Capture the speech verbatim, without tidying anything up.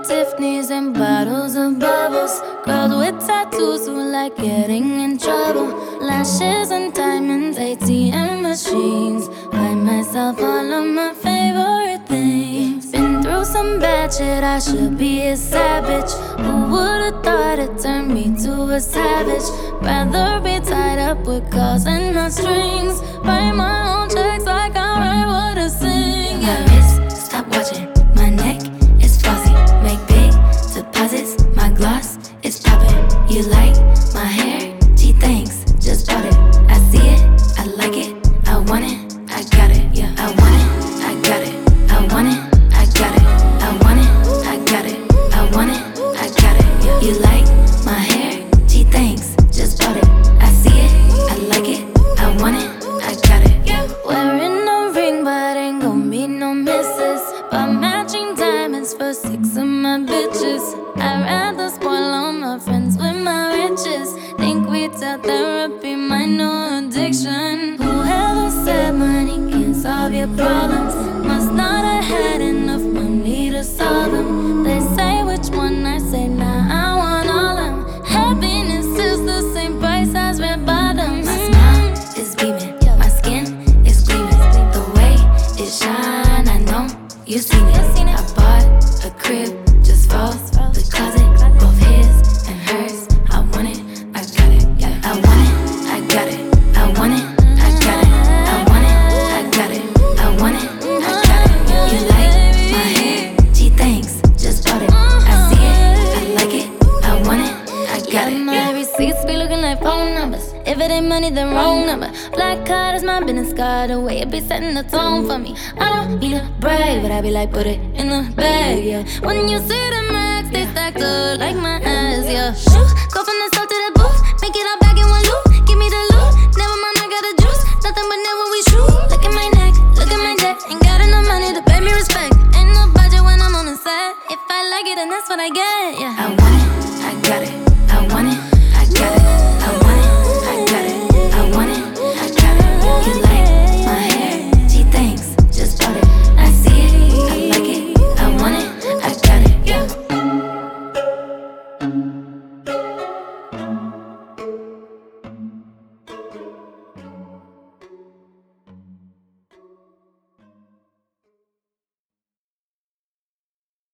Tiffany's and bottles of bubbles. Girls with tattoos who like getting in trouble. Lashes and diamonds, A T M machines. Buy myself all of my favorite things. Been through some bad shit, I should be a savage. Who would've thought it turned me to a savage? Rather be tied up with calls and not strings. Write my own checks like I write what I sing. Yeah. My wrist, stop watching. My neck is flossy. Make big deposits. My gloss is popping. You like my hair? Gee, thanks. Just bought it. I see it. I like it. I want it. I got it. Yeah. I want it. I got it. I want it. I got it. I want it. I got it. I want it. I got it. Yeah. You like my hair? Gee, thanks. Just bought it. I see it. I like it. I want it. I got it. Yeah. Wearing a ring, but ain't gon' be no misses. But matching diamonds for six of my bitches. I'd rather spoil all my friends with my riches. Think we tell therapy my new addiction. Whoever said money can't solve your problems must not have had enough money to solve them. They say which one, I say nah, I want all them. Happiness is the same price as red bottoms. My smile is beaming. My skin is gleaming. The way it shine, I know you seen it. I bought a crib just for the closet, both his and hers. I want it, I got it. Yeah, I want it, I got it. I want it, I got it. I want it, I got it. I want it, I got it. You like my hair? Gee, thanks. Just bought it. I see it, I like it. I want it, I got it. My receipts be looking like phone numbers. If it ain't money, then wrong number. Black card is my business card. The way it be setting the tone for me. I don't need to brag, but I be like, put it in the bag, yeah. When you see the max, they stacked up like my ass, yeah. Shoot, go from the south to the booth. Make it all back in one loop. Give me the loot. Never mind, I got the juice. Nothing but never we shoot. Look at my neck, look at my deck. Ain't got enough money to pay me respect. Ain't no budget when I'm on the set. If I like it, then that's what I get, yeah. I want it, I got it.